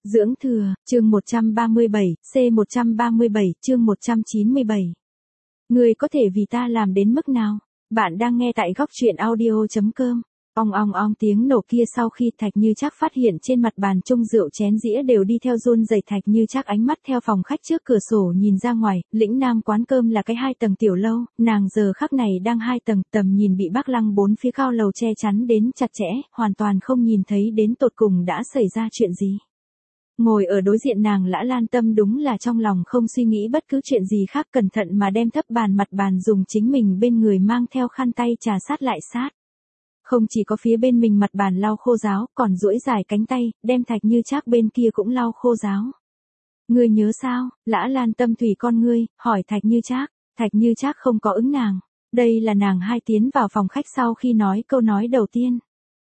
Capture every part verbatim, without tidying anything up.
Dưỡng thừa, chương một trăm ba mươi bảy, C một trăm ba mươi bảy, chương một trăm chín mươi bảy. Ngươi có thể vì ta làm đến mức nào? Bạn đang nghe tại góc truyện audio chấm com. Ong ong ong tiếng nổ kia sau khi Thạch Như Trác phát hiện trên mặt bàn chung rượu chén dĩa đều đi theo run rẩy. Thạch Như Trác ánh mắt theo phòng khách trước cửa sổ nhìn ra ngoài, lĩnh nam quán cơm là cái hai tầng tiểu lâu, nàng giờ khắc này đang hai tầng, tầm nhìn bị Bắc Lăng bốn phía cao lầu che chắn đến chặt chẽ, hoàn toàn không nhìn thấy đến tột cùng đã xảy ra chuyện gì. Ngồi ở đối diện nàng Lã Lan Tâm đúng là trong lòng không suy nghĩ bất cứ chuyện gì khác, cẩn thận mà đem thấp bàn mặt bàn dùng chính mình bên người mang theo khăn tay trà sát lại sát. Không chỉ có phía bên mình mặt bàn lau khô ráo, còn duỗi dài cánh tay, đem Thạch Như Trác bên kia cũng lau khô ráo. Ngươi nhớ sao? Lã Lan Tâm thủy con ngươi, hỏi Thạch Như Trác. Thạch Như Trác không có ứng nàng. Đây là nàng hai tiến vào phòng khách sau khi nói câu nói đầu tiên.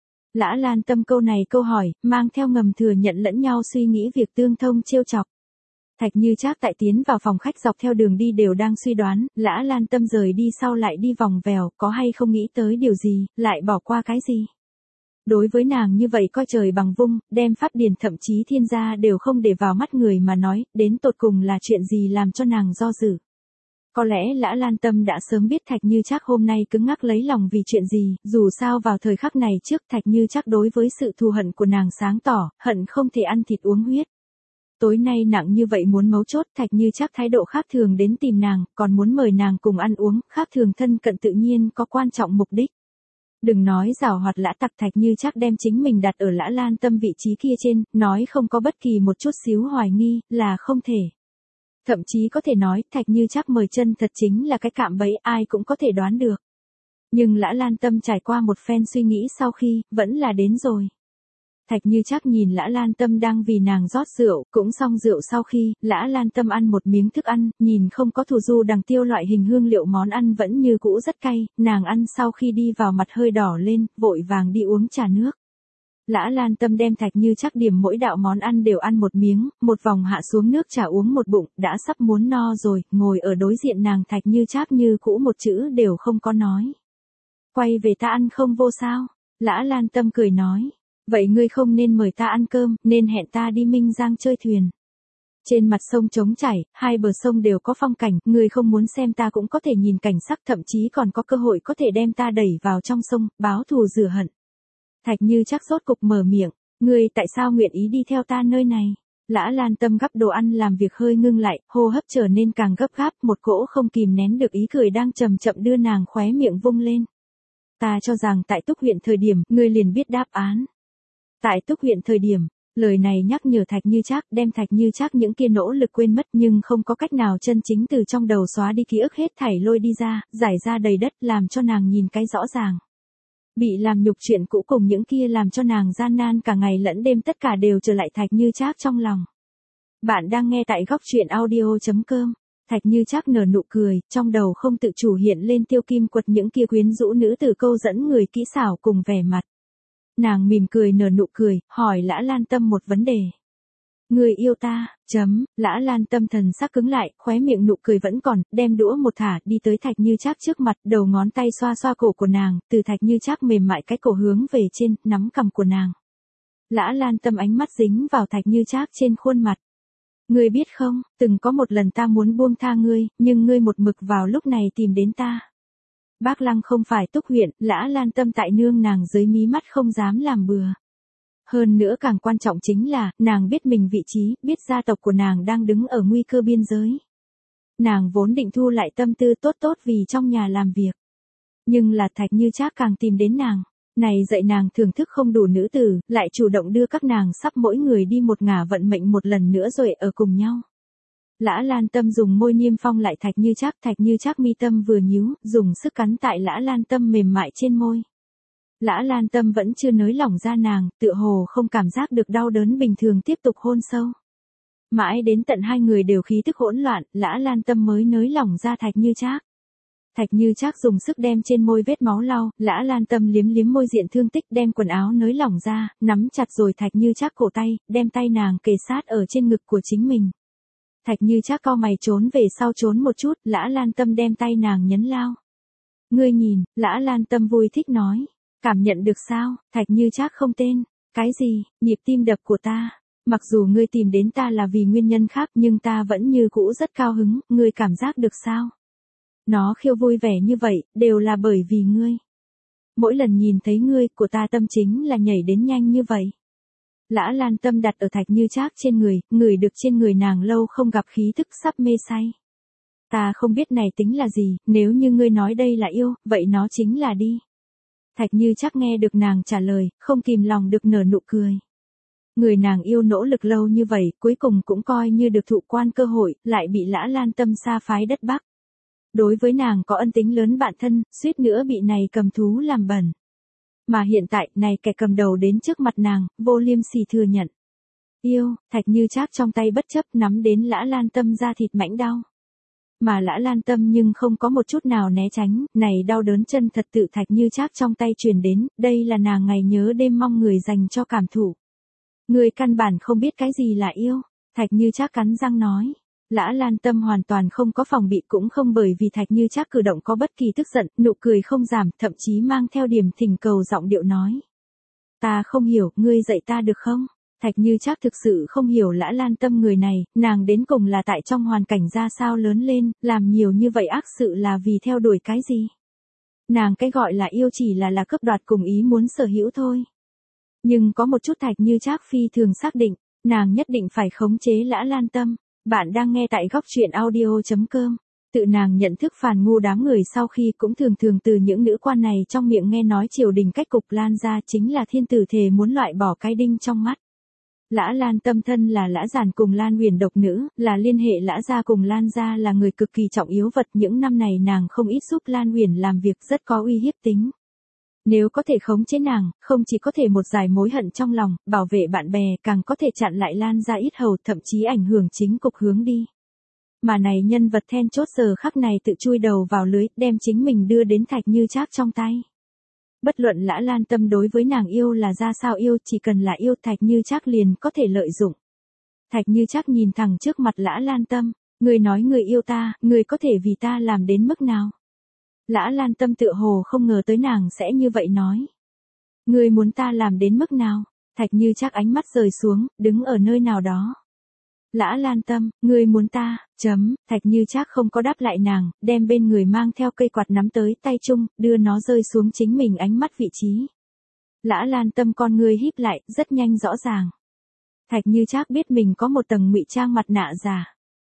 Lã Lan Tâm câu này câu hỏi, mang theo ngầm thừa nhận lẫn nhau suy nghĩ việc tương thông trêu chọc. Thạch Như Trác tại tiến vào phòng khách dọc theo đường đi đều đang suy đoán, Lã Lan Tâm rời đi sau lại đi vòng vèo, có hay không nghĩ tới điều gì, lại bỏ qua cái gì. Đối với nàng như vậy coi trời bằng vung, đem pháp điển thậm chí thiên gia đều không để vào mắt người mà nói, đến tột cùng là chuyện gì làm cho nàng do dự. Có lẽ Lã Lan Tâm đã sớm biết Thạch Như Trác hôm nay cứng ngắc lấy lòng vì chuyện gì, dù sao vào thời khắc này trước Thạch Như Trác đối với sự thù hận của nàng sáng tỏ, hận không thể ăn thịt uống huyết. Tối nay nặng như vậy muốn mấu chốt, Thạch Như Trác thái độ khác thường đến tìm nàng, còn muốn mời nàng cùng ăn uống, khác thường thân cận tự nhiên có quan trọng mục đích. Đừng nói giảo hoạt lã tặc, Thạch Như Trác đem chính mình đặt ở Lã Lan Tâm vị trí kia trên, nói không có bất kỳ một chút xíu hoài nghi, là không thể. Thậm chí có thể nói, Thạch Như Trác mời chân thật chính là cái cạm bẫy, ai cũng có thể đoán được. Nhưng Lã Lan Tâm trải qua một phen suy nghĩ sau khi, vẫn là đến rồi. Thạch Như Trác nhìn Lã Lan Tâm đang vì nàng rót rượu, cũng xong rượu sau khi, Lã Lan Tâm ăn một miếng thức ăn, nhìn không có thù du đằng tiêu loại hình hương liệu món ăn vẫn như cũ rất cay, nàng ăn sau khi đi vào mặt hơi đỏ lên, vội vàng đi uống trà nước. Lã Lan Tâm đem Thạch Như Trác điểm mỗi đạo món ăn đều ăn một miếng, một vòng hạ xuống nước trà uống một bụng, đã sắp muốn no rồi, ngồi ở đối diện nàng Thạch Như Trác như cũ một chữ đều không có nói. Quay về ta ăn không vô sao? Lã Lan Tâm cười nói. Vậy ngươi không nên mời ta ăn cơm, nên hẹn ta đi Minh Giang chơi thuyền. Trên mặt sông trống chảy, hai bờ sông đều có phong cảnh, ngươi không muốn xem ta cũng có thể nhìn cảnh sắc, thậm chí còn có cơ hội có thể đem ta đẩy vào trong sông, báo thù rửa hận. Thạch Như Trác rốt cục mở miệng, ngươi tại sao nguyện ý đi theo ta nơi này? Lã Lan Tâm gắp đồ ăn làm việc hơi ngưng lại, hô hấp trở nên càng gấp gáp, một cỗ không kìm nén được ý cười đang chậm chậm đưa nàng khóe miệng vung lên. Ta cho rằng tại Túc huyện thời điểm, ngươi liền biết đáp án. Tại Túc huyện thời điểm, lời này nhắc nhở Thạch Như Trác, đem Thạch Như Trác những kia nỗ lực quên mất nhưng không có cách nào chân chính từ trong đầu xóa đi ký ức hết thảy lôi đi ra, giải ra đầy đất làm cho nàng nhìn cái rõ ràng. Bị làm nhục chuyện cũ cùng những kia làm cho nàng gian nan cả ngày lẫn đêm tất cả đều trở lại Thạch Như Trác trong lòng. Bạn đang nghe tại góc truyện audio chấm com. Thạch Như Trác nở nụ cười, trong đầu không tự chủ hiện lên Tiêu Kim Quật những kia quyến rũ nữ tử câu dẫn người kỹ xảo cùng vẻ mặt. Nàng mỉm cười nở nụ cười, hỏi Lã Lan Tâm một vấn đề. Người yêu ta, chấm, Lã Lan Tâm thần sắc cứng lại, khóe miệng nụ cười vẫn còn, đem đũa một thả, đi tới Thạch Như Trác trước mặt, đầu ngón tay xoa xoa cổ của nàng, từ Thạch Như Trác mềm mại cái cổ hướng về trên, nắm cằm của nàng. Lã Lan Tâm ánh mắt dính vào Thạch Như Trác trên khuôn mặt. Ngươi biết không, từng có một lần ta muốn buông tha ngươi, nhưng ngươi một mực vào lúc này tìm đến ta. Bắc Lăng không phải Túc huyện, Lã Lan Tâm tại nương nàng dưới mí mắt không dám làm bừa. Hơn nữa càng quan trọng chính là, nàng biết mình vị trí, biết gia tộc của nàng đang đứng ở nguy cơ biên giới. Nàng vốn định thu lại tâm tư tốt tốt vì trong nhà làm việc. Nhưng là Thạch Như Trác càng tìm đến nàng. Này dạy nàng thưởng thức không đủ nữ tử, lại chủ động đưa các nàng sắp mỗi người đi một ngả vận mệnh một lần nữa rồi ở cùng nhau. Lã Lan Tâm dùng môi niêm phong lại Thạch Như Trác, Thạch Như Trác mi tâm vừa nhíu, dùng sức cắn tại Lã Lan Tâm mềm mại trên môi. Lã Lan Tâm vẫn chưa nới lỏng ra nàng, tựa hồ không cảm giác được đau đớn bình thường tiếp tục hôn sâu. Mãi đến tận hai người đều khí tức hỗn loạn, Lã Lan Tâm mới nới lỏng ra Thạch Như Trác. Thạch Như Trác dùng sức đem trên môi vết máu lau, Lã Lan Tâm liếm liếm môi diện thương tích, đem quần áo nới lỏng ra, nắm chặt rồi Thạch Như Trác cổ tay, đem tay nàng kề sát ở trên ngực của chính mình. Thạch Như Trác cau mày trốn về sau trốn một chút, Lã Lan Tâm đem tay nàng nhấn lao. Ngươi nhìn, Lã Lan Tâm vui thích nói. Cảm nhận được sao? Thạch Như Trác không tên. Cái gì? Nhịp tim đập của ta. Mặc dù ngươi tìm đến ta là vì nguyên nhân khác nhưng ta vẫn như cũ rất cao hứng, ngươi cảm giác được sao? Nó khiêu vui vẻ như vậy, đều là bởi vì ngươi. Mỗi lần nhìn thấy ngươi, của ta tâm chính là nhảy đến nhanh như vậy. Lã Lan tâm đặt ở Thạch Như Trác trên người, ngửi được trên người nàng lâu không gặp khí thức sắp mê say. Ta không biết này tính là gì, nếu như ngươi nói đây là yêu, vậy nó chính là đi. Thạch Như Trác nghe được nàng trả lời, không kìm lòng được nở nụ cười. Người nàng yêu nỗ lực lâu như vậy, cuối cùng cũng coi như được thụ quan cơ hội, lại bị Lã Lan tâm xa phái đất Bắc. Đối với nàng có ân tính lớn bạn thân, suýt nữa bị này cầm thú làm bẩn. Mà hiện tại, này kẻ cầm đầu đến trước mặt nàng, vô liêm sỉ thừa nhận. Yêu, Thạch Như Trác trong tay bất chấp nắm đến Lã Lan tâm da thịt mảnh đau. Mà Lã Lan tâm nhưng không có một chút nào né tránh, này đau đớn chân thật tự Thạch Như Trác trong tay truyền đến, đây là nàng ngày nhớ đêm mong người dành cho cảm thụ. Người căn bản không biết cái gì là yêu, Thạch Như Trác cắn răng nói. Lã Lan tâm hoàn toàn không có phòng bị cũng không bởi vì Thạch Như Trác cử động có bất kỳ tức giận, nụ cười không giảm, thậm chí mang theo điểm thỉnh cầu giọng điệu nói. Ta không hiểu, ngươi dạy ta được không? Thạch Như Trác thực sự không hiểu Lã Lan tâm người này, nàng đến cùng là tại trong hoàn cảnh ra sao lớn lên, làm nhiều như vậy ác sự là vì theo đuổi cái gì? Nàng cái gọi là yêu chỉ là là cướp đoạt cùng ý muốn sở hữu thôi. Nhưng có một chút Thạch Như Trác phi thường xác định, nàng nhất định phải khống chế Lã Lan tâm. Bạn đang nghe tại góc truyện audio chấm com. Tự nàng nhận thức phàn ngu đám người sau khi cũng thường thường từ những nữ quan này trong miệng nghe nói triều đình cách cục Lan gia chính là thiên tử thề muốn loại bỏ cái đinh trong mắt. Lã Lan tâm thân là Lã Giản cùng Lan Huyền độc nữ, là liên hệ Lã gia cùng Lan gia là người cực kỳ trọng yếu vật, những năm này nàng không ít giúp Lan Huyền làm việc rất có uy hiếp tính. Nếu có thể khống chế nàng, không chỉ có thể một giải mối hận trong lòng, bảo vệ bạn bè, càng có thể chặn lại Lan gia ít hầu, thậm chí ảnh hưởng chính cục hướng đi. Mà này nhân vật then chốt giờ khắc này tự chui đầu vào lưới, đem chính mình đưa đến Thạch Như Trác trong tay. Bất luận Lã Lan tâm đối với nàng yêu là ra sao yêu, chỉ cần là yêu Thạch Như Trác liền có thể lợi dụng. Thạch Như Trác nhìn thẳng trước mặt Lã Lan tâm, người nói người yêu ta, người có thể vì ta làm đến mức nào? Lã Lan tâm tựa hồ không ngờ tới nàng sẽ như vậy nói. Ngươi muốn ta làm đến mức nào? Thạch Như Trác ánh mắt rời xuống, đứng ở nơi nào đó. Lã Lan tâm, ngươi muốn ta, chấm, Thạch Như Trác không có đáp lại nàng, đem bên người mang theo cây quạt nắm tới tay chung, đưa nó rơi xuống chính mình ánh mắt vị trí. Lã Lan tâm con ngươi híp lại, rất nhanh rõ ràng. Thạch Như Trác biết mình có một tầng ngụy trang mặt nạ giả.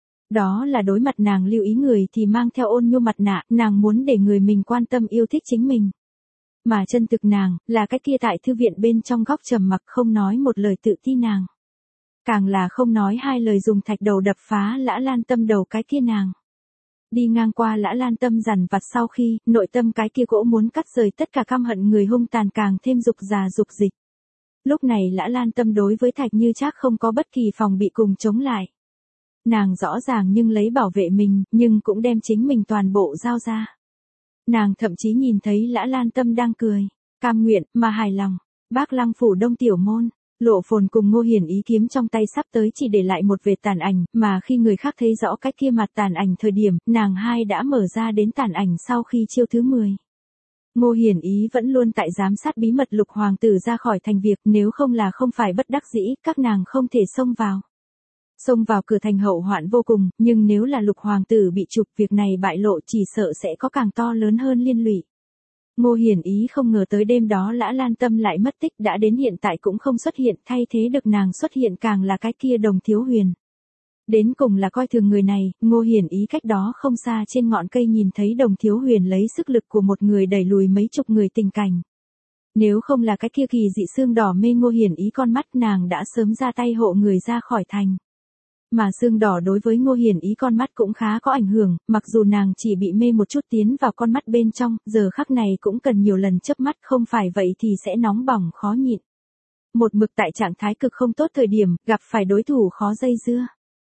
Đó là đối mặt nàng lưu ý người thì mang theo ôn nhu mặt nạ, nàng muốn để người mình quan tâm yêu thích chính mình. Mà chân thực nàng, là cái kia tại thư viện bên trong góc trầm mặc không nói một lời tự ti nàng. Càng là không nói hai lời dùng thạch đầu đập phá Lã Lan tâm đầu cái kia nàng. Đi ngang qua Lã Lan tâm dằn vặt sau khi, nội tâm cái kia gỗ muốn cắt rời tất cả căm hận người hung tàn càng thêm dục già dục dịch. Lúc này Lã Lan tâm đối với Thạch Như Trác không có bất kỳ phòng bị cùng chống lại. Nàng rõ ràng nhưng lấy bảo vệ mình, nhưng cũng đem chính mình toàn bộ giao ra. Nàng thậm chí nhìn thấy Lã Lan tâm đang cười, cam nguyện, mà hài lòng. Bác Lăng phủ Đông Tiểu Môn, Lộ Phồn cùng Ngô Hiển Ý kiếm trong tay sắp tới chỉ để lại một vệt tàn ảnh, mà khi người khác thấy rõ cái kia mặt tàn ảnh thời điểm, nàng hai đã mở ra đến tàn ảnh sau khi chiêu thứ mười. Ngô Hiển Ý vẫn luôn tại giám sát bí mật Lục hoàng tử ra khỏi thành việc, nếu không là không phải bất đắc dĩ, các nàng không thể xông vào. Xông vào cửa thành hậu hoạn vô cùng, nhưng nếu là Lục hoàng tử bị chụp, việc này bại lộ chỉ sợ sẽ có càng to lớn hơn liên lụy. Ngô Hiển Ý không ngờ tới đêm đó Lã Lan tâm lại mất tích, đã đến hiện tại cũng không xuất hiện, thay thế được nàng xuất hiện càng là cái kia Đồng Thiếu Huyền. Đến cùng là coi thường người này, Ngô Hiển Ý cách đó không xa trên ngọn cây nhìn thấy Đồng Thiếu Huyền lấy sức lực của một người đẩy lùi mấy chục người tình cảnh. Nếu không là cái kia kỳ dị xương đỏ mê Ngô Hiển Ý con mắt, nàng đã sớm ra tay hộ người ra khỏi thành. Mà xương đỏ đối với Ngô Hiển Ý con mắt cũng khá có ảnh hưởng, mặc dù nàng chỉ bị mê một chút tiến vào con mắt bên trong, giờ khắc này cũng cần nhiều lần chớp mắt, không phải vậy thì sẽ nóng bỏng khó nhịn. Một mực tại trạng thái cực không tốt thời điểm, gặp phải đối thủ khó dây dưa.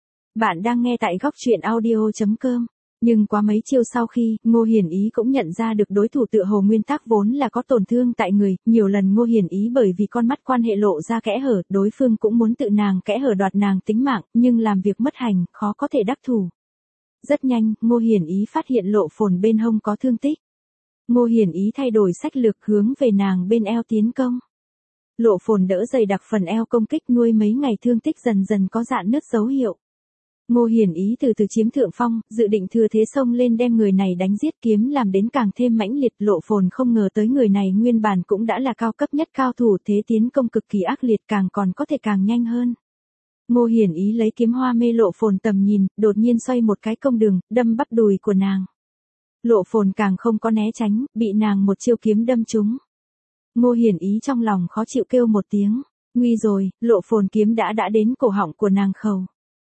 Bạn đang nghe tại góc truyện audio chấm com. Nhưng qua mấy chiêu sau khi, Ngô Hiển Ý cũng nhận ra được đối thủ tựa hồ nguyên tắc vốn là có tổn thương tại người, nhiều lần Ngô Hiển Ý bởi vì con mắt quan hệ lộ ra kẽ hở, đối phương cũng muốn tự nàng kẽ hở đoạt nàng tính mạng, nhưng làm việc mất hành, khó có thể đắc thủ. Rất nhanh, Ngô Hiển Ý phát hiện Lộ Phồn bên hông có thương tích. Ngô Hiển Ý thay đổi sách lược hướng về nàng bên eo tiến công. Lộ Phồn đỡ dày đặc phần eo công kích nuôi mấy ngày thương tích dần dần có rạn nứt dấu hiệu. Ngô Hiển Ý từ từ chiếm thượng phong, dự định thừa thế xông lên đem người này đánh giết kiếm làm đến càng thêm mãnh liệt. Lộ Phồn không ngờ tới người này nguyên bản cũng đã là cao cấp nhất cao thủ, thế tiến công cực kỳ ác liệt, càng còn có thể càng nhanh hơn. Ngô Hiển Ý lấy kiếm hoa mê Lộ Phồn tầm nhìn, đột nhiên xoay một cái công đường, đâm bắp đùi của nàng. Lộ Phồn càng không có né tránh, bị nàng một chiêu kiếm đâm trúng. Ngô Hiển Ý trong lòng khó chịu kêu một tiếng, nguy rồi, Lộ Phồn kiếm đã đã đến cổ họng của nàng khẩu.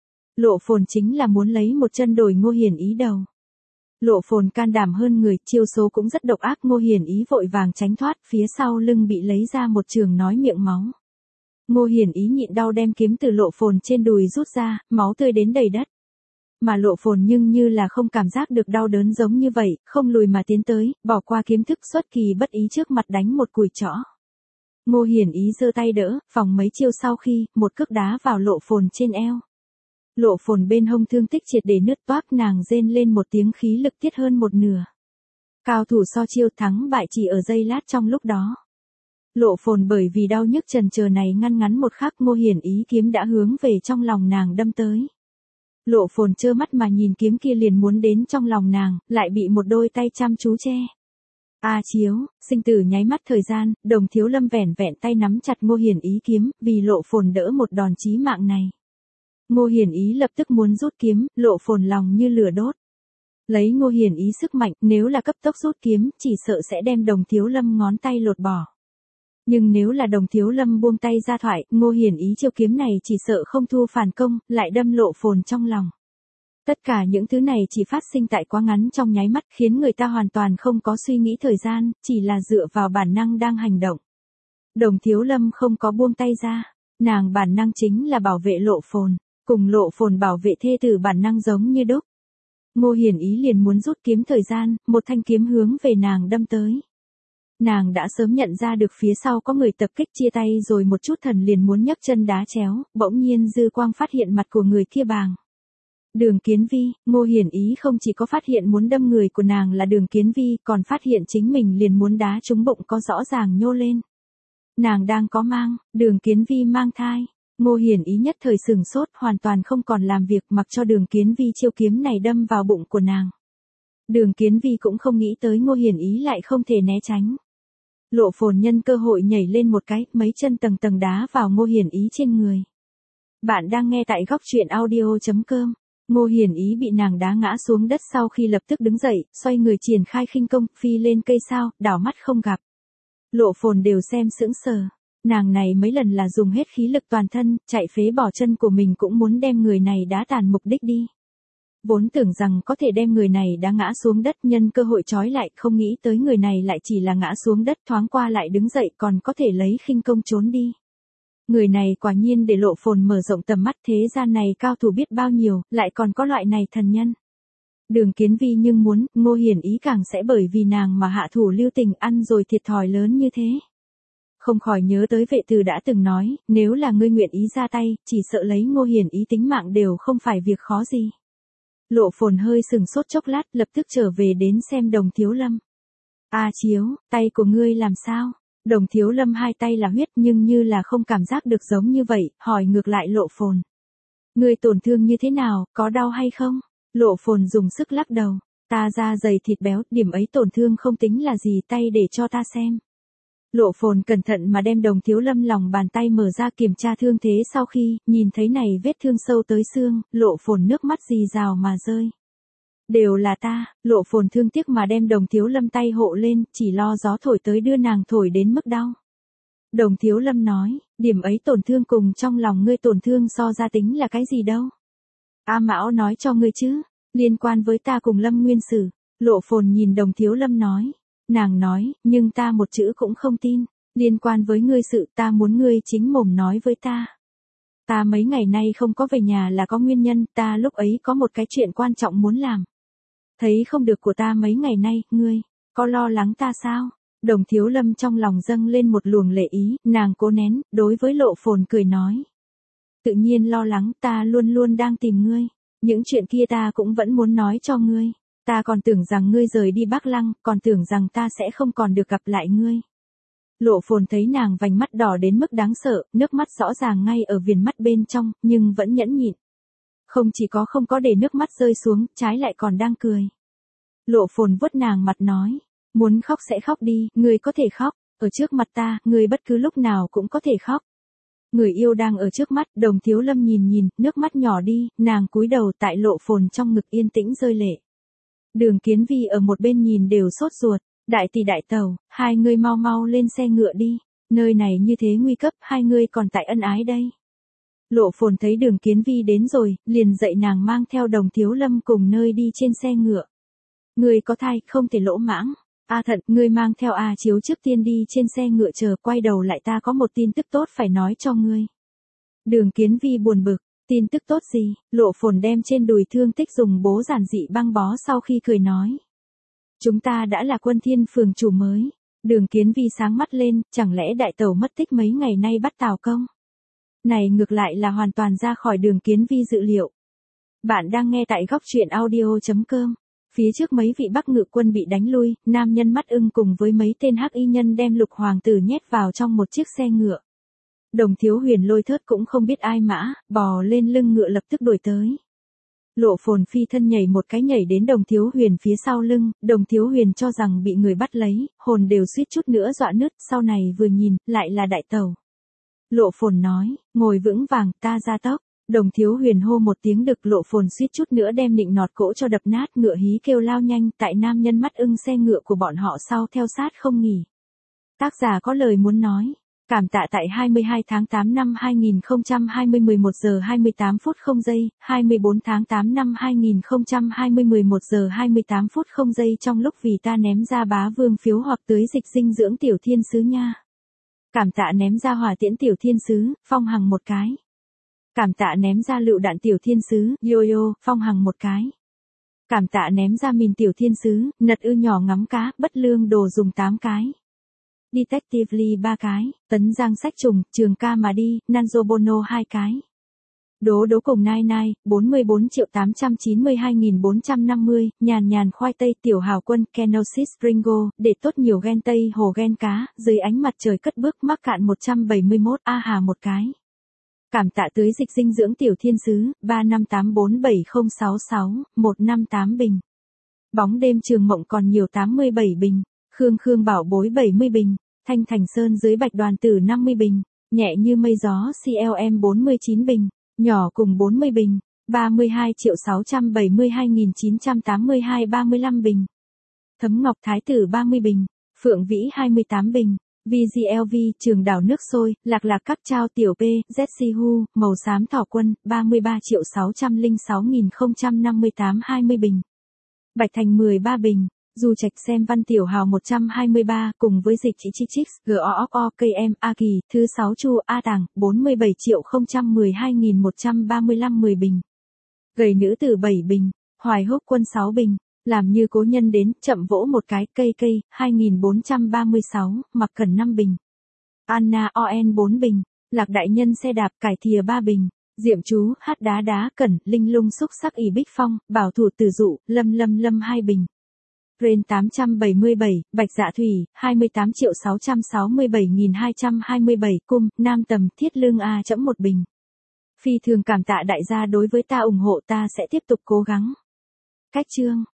Lộ Phồn chính là muốn lấy một chân đổi Ngô Hiển Ý đầu. Lộ Phồn can đảm hơn người, chiêu số cũng rất độc ác. Ngô Hiển Ý vội vàng tránh thoát, phía sau lưng bị lấy ra một trường nói miệng máu. Ngô Hiển Ý nhịn đau đem kiếm từ Lộ Phồn trên đùi rút ra, máu tươi đến đầy đất. Mà Lộ Phồn nhưng như là không cảm giác được đau đớn giống như vậy, không lùi mà tiến tới, bỏ qua kiếm thức xuất kỳ bất ý trước mặt đánh một cùi chõ. Ngô Hiển Ý giơ tay đỡ, phòng mấy chiêu sau khi, một cước đá vào Lộ Phồn trên eo. Lộ Phồn bên hông thương tích triệt để nứt toác, nàng rên lên một tiếng, khí lực tiết hơn một nửa. Cao thủ so chiêu, thắng bại chỉ ở giây lát trong lúc đó. Lộ Phồn bởi vì đau nhức chần chờ này ngăn ngắn một khắc, Ngô Hiển Ý kiếm đã hướng về trong lòng nàng đâm tới. Lộ Phồn trơ mắt mà nhìn kiếm kia liền muốn đến trong lòng nàng, lại bị một đôi tay chăm chú che. A chiếu, sinh tử nháy mắt thời gian, Đồng Thiếu Lâm vẻn vẹn tay nắm chặt Ngô Hiển Ý kiếm, vì Lộ Phồn đỡ một đòn chí mạng này. Ngô Hiển Ý lập tức muốn rút kiếm, Lộ Phồn lòng như lửa đốt. Lấy Ngô Hiển Ý sức mạnh, nếu là cấp tốc rút kiếm, chỉ sợ sẽ đem Đồng Thiếu Lâm ngón tay lột bỏ. Nhưng nếu là Đồng Thiếu Lâm buông tay ra thoại, Ngô Hiển Ý chiêu kiếm này chỉ sợ không thu phản công, lại đâm Lộ Phồn trong lòng. Tất cả những thứ này chỉ phát sinh tại quá ngắn trong nháy mắt, khiến người ta hoàn toàn không có suy nghĩ thời gian, chỉ là dựa vào bản năng đang hành động. Đồng Thiếu Lâm không có buông tay ra, nàng bản năng chính là bảo vệ Lộ Phồn, cùng Lộ Phồn bảo vệ thê tử bản năng giống như đúc. Ngô Hiển Ý liền muốn rút kiếm thời gian, một thanh kiếm hướng về nàng đâm tới. Nàng đã sớm nhận ra được phía sau có người tập kích, chia tay rồi một chút thần liền muốn nhấc chân đá chéo, bỗng nhiên dư quang phát hiện mặt của người kia bàng. Đường Kiến Vi. Ngô Hiển Ý không chỉ có phát hiện muốn đâm người của nàng là Đường Kiến Vi, còn phát hiện chính mình liền muốn đá trúng bụng có rõ ràng nhô lên. Nàng đang có mang, Đường Kiến Vi mang thai. Ngô Hiển Ý nhất thời sừng sốt, hoàn toàn không còn làm việc, mặc cho Đường Kiến Vi chiêu kiếm này đâm vào bụng của nàng. Đường Kiến Vi cũng không nghĩ tới Ngô Hiển Ý lại không thể né tránh. Lộ Phồn nhân cơ hội nhảy lên một cái, mấy chân tầng tầng đá vào Ngô Hiển Ý trên người. Bạn đang nghe tại góc truyện audio chấm com. Ngô Hiển Ý bị nàng đá ngã xuống đất sau khi lập tức đứng dậy, xoay người triển khai khinh công, phi lên cây sao, đảo mắt không gặp. Lộ Phồn đều xem sững sờ. Nàng này mấy lần là dùng hết khí lực toàn thân, chạy phế bỏ chân của mình cũng muốn đem người này đá tàn mục đích đi. Vốn tưởng rằng có thể đem người này đá ngã xuống đất, nhân cơ hội trói lại, không nghĩ tới người này lại chỉ là ngã xuống đất thoáng qua lại đứng dậy, còn có thể lấy khinh công trốn đi. Người này quả nhiên để Lộ Phồn mở rộng tầm mắt, thế gian này cao thủ biết bao nhiêu, lại còn có loại này thần nhân. Đường Kiến Vi nhưng muốn, Ngô Hiển Ý càng sẽ bởi vì nàng mà hạ thủ lưu tình, ăn rồi thiệt thòi lớn như thế. Không khỏi nhớ tới Vệ Từ đã từng nói, nếu là ngươi nguyện ý ra tay, chỉ sợ lấy Ngô Hiển Ý tính mạng đều không phải việc khó gì. Lộ Phồn hơi sừng sốt chốc lát, lập tức trở về đến xem Đồng Thiếu Lâm. A Chiếu, tay của ngươi làm sao? Đồng Thiếu Lâm hai tay là huyết nhưng như là không cảm giác được giống như vậy, hỏi ngược lại Lộ Phồn. Ngươi tổn thương như thế nào, có đau hay không? Lộ Phồn dùng sức lắc đầu. Ta da dày thịt béo, điểm ấy tổn thương không tính là gì, tay để cho ta xem. Lộ Phồn cẩn thận mà đem Đồng Thiếu Lâm lòng bàn tay mở ra kiểm tra thương thế, sau khi nhìn thấy này vết thương sâu tới xương, Lộ Phồn nước mắt rì rào mà rơi. Đều là ta. Lộ Phồn thương tiếc mà đem Đồng Thiếu Lâm tay hộ lên, chỉ lo gió thổi tới đưa nàng thổi đến mức đau. Đồng Thiếu Lâm nói, điểm ấy tổn thương cùng trong lòng ngươi tổn thương so ra tính là cái gì đâu. A Mão nói cho ngươi chứ, liên quan với ta cùng Lâm Nguyên Sử. Lộ Phồn nhìn Đồng Thiếu Lâm nói. Nàng nói, nhưng ta một chữ cũng không tin, liên quan với ngươi sự, ta muốn ngươi chính mồm nói với ta. Ta mấy ngày nay không có về nhà là có nguyên nhân, ta lúc ấy có một cái chuyện quan trọng muốn làm. Thấy không được của ta mấy ngày nay, ngươi, có lo lắng ta sao? Đồng Thiếu Lâm trong lòng dâng lên một luồng lệ ý, nàng cố nén, đối với Lộ Phồn cười nói. Tự nhiên lo lắng, ta luôn luôn đang tìm ngươi, những chuyện kia ta cũng vẫn muốn nói cho ngươi. Ta còn tưởng rằng ngươi rời đi Bắc Lăng, còn tưởng rằng ta sẽ không còn được gặp lại ngươi. Lộ Phồn thấy nàng vành mắt đỏ đến mức đáng sợ, nước mắt rõ ràng ngay ở viền mắt bên trong, nhưng vẫn nhẫn nhịn. Không chỉ có không có để nước mắt rơi xuống, trái lại còn đang cười. Lộ Phồn vuốt nàng mặt nói, muốn khóc sẽ khóc đi, ngươi có thể khóc, ở trước mặt ta, ngươi bất cứ lúc nào cũng có thể khóc. Người yêu đang ở trước mắt, Đồng Thiếu Lâm nhìn nhìn, nước mắt nhỏ đi, nàng cúi đầu tại Lộ Phồn trong ngực yên tĩnh rơi lệ. Đường Kiến Vi ở một bên nhìn đều sốt ruột, đại tỷ đại tẩu, hai ngươi mau mau lên xe ngựa đi, nơi này như thế nguy cấp, hai ngươi còn tại ân ái đây. Lộ Phồn thấy Đường Kiến Vi đến rồi, liền dạy nàng mang theo Đồng Thiếu Lâm cùng nơi đi trên xe ngựa. Ngươi có thai, không thể lỗ mãng. A Thận, ngươi mang theo A Chiếu trước tiên đi trên xe ngựa chờ, quay đầu lại ta có một tin tức tốt phải nói cho ngươi. Đường Kiến Vi buồn bực, tin tức tốt gì? Lộ Phồn đem trên đùi thương tích dùng bố giản dị băng bó sau khi cười nói. Chúng ta đã là Quân Thiên phường chủ mới. Đường Kiến Vi sáng mắt lên, chẳng lẽ đại tẩu mất tích mấy ngày nay bắt Tào Công? Này ngược lại là hoàn toàn ra khỏi Đường Kiến Vi dự liệu. Bạn đang nghe tại góc truyện audio chấm com. Phía trước mấy vị Bắc Ngự quân bị đánh lui, nam nhân mắt ưng cùng với mấy tên hắc y nhân đem Lục hoàng tử nhét vào trong một chiếc xe ngựa. Đồng Thiếu Huyền lôi thớt cũng không biết ai mã, bò lên lưng ngựa lập tức đuổi tới. Lộ Phồn phi thân nhảy một cái nhảy đến Đồng Thiếu Huyền phía sau lưng, Đồng Thiếu Huyền cho rằng bị người bắt lấy, hồn đều suýt chút nữa dọa nứt, sau này vừa nhìn, lại là đại tẩu. Lộ Phồn nói, ngồi vững vàng, ta ra tốc. Đồng Thiếu Huyền hô một tiếng đực, Lộ Phồn suýt chút nữa đem nịnh nọt cỗ cho đập nát, ngựa hí kêu lao nhanh, tại nam nhân mắt ưng xe ngựa của bọn họ sau theo sát không nghỉ. Tác giả có lời muốn nói. Cảm tạ tại hai mươi hai tháng tám năm hai nghìn không trăm hai mươi mười một giờ hai mươi tám phút không giây, hai mươi bốn tháng tám năm hai nghìn không trăm hai mươi mười một giờ hai mươi tám phút không giây trong lúc vì ta ném ra bá vương phiếu hoặc tưới dịch dinh dưỡng tiểu thiên sứ nha. Cảm tạ ném ra hỏa tiễn tiểu thiên sứ, Phong Hằng một cái. Cảm tạ ném ra lựu đạn tiểu thiên sứ, Yo-yo, Phong Hằng một cái. Cảm tạ ném ra mìn tiểu thiên sứ, Nật ư nhỏ ngắm cá, bất lương đồ dùng tám cái. Detective Lee ba cái, Tấn Giang sách trùng, Trường Ca mà đi, Nanzo Bono hai cái. Đố đố cùng nai nai, bốn mươi bốn triệu tám trăm chín mươi hai nghìn bốn trăm năm mươi, nhàn nhàn khoai tây tiểu hào quân, Kenosis Ringo, để tốt nhiều ghen tây hồ ghen cá, dưới ánh mặt trời cất bước mắc cạn một trăm bảy mươi mốt, A Hà một cái. Cảm tạ tưới dịch dinh dưỡng tiểu thiên sứ, ba năm tám bốn bảy không sáu sáu, một năm tám bình. Bóng đêm trường mộng còn nhiều tám mươi bảy bình. Khương Khương bảo bối bảy mươi bình. Thanh Thành Sơn dưới bạch đoàn tử năm mươi bình. Nhẹ như mây gió xê lờ em bốn mươi chín bình. Nhỏ cùng bốn mươi bình. ba mươi hai triệu sáu trăm bảy mươi hai nghìn chín trăm tám mươi hai ba mươi lăm bình. Thấm Ngọc Thái tử ba mươi bình. Phượng Vĩ hai mươi tám bình. vê giê lờ vê, Trường đảo nước sôi, Lạc Lạc các trao tiểu P, Jessie Hu, màu xám thỏ quân, ba mươi ba triệu sáu trăm lẻ sáu nghìn không trăm năm mươi tám hai mươi bình. Bạch Thành mười ba bình. Du Trạch xem văn tiểu hào một trăm hai mươi ba, cùng với dịch chỉ chi chích, G O O K M A Kỳ, thứ sáu Chu A Tàng, bốn mươi bảy triệu không trăm mười hai nghìn một trăm ba mươi lăm mười bình. Gầy nữ tử bảy bình. Hoài Húc quân sáu bình. Làm như cố nhân đến, chậm vỗ một cái, cây cây, hai nghìn bốn trăm ba mươi sáu, Mặc Cẩn năm bình. Anna O N bốn bình. Lạc đại nhân xe đạp cải thìa ba bình. Diệm chú, hát đá đá cẩn, linh lung xúc sắc ỉ bích phong, bảo thủ tử dụ, lâm lâm lâm hai bình. Ren tám trăm bảy mươi bảy, Bạch Dạ Thủy, hai mươi tám triệu sáu trăm sáu mươi bảy nghìn hai trăm hai mươi bảy, Cung, Nam Tầm, Thiết Lương A chấm một bình. Phi thường cảm tạ đại gia đối với ta ủng hộ, ta sẽ tiếp tục cố gắng. Cách chương.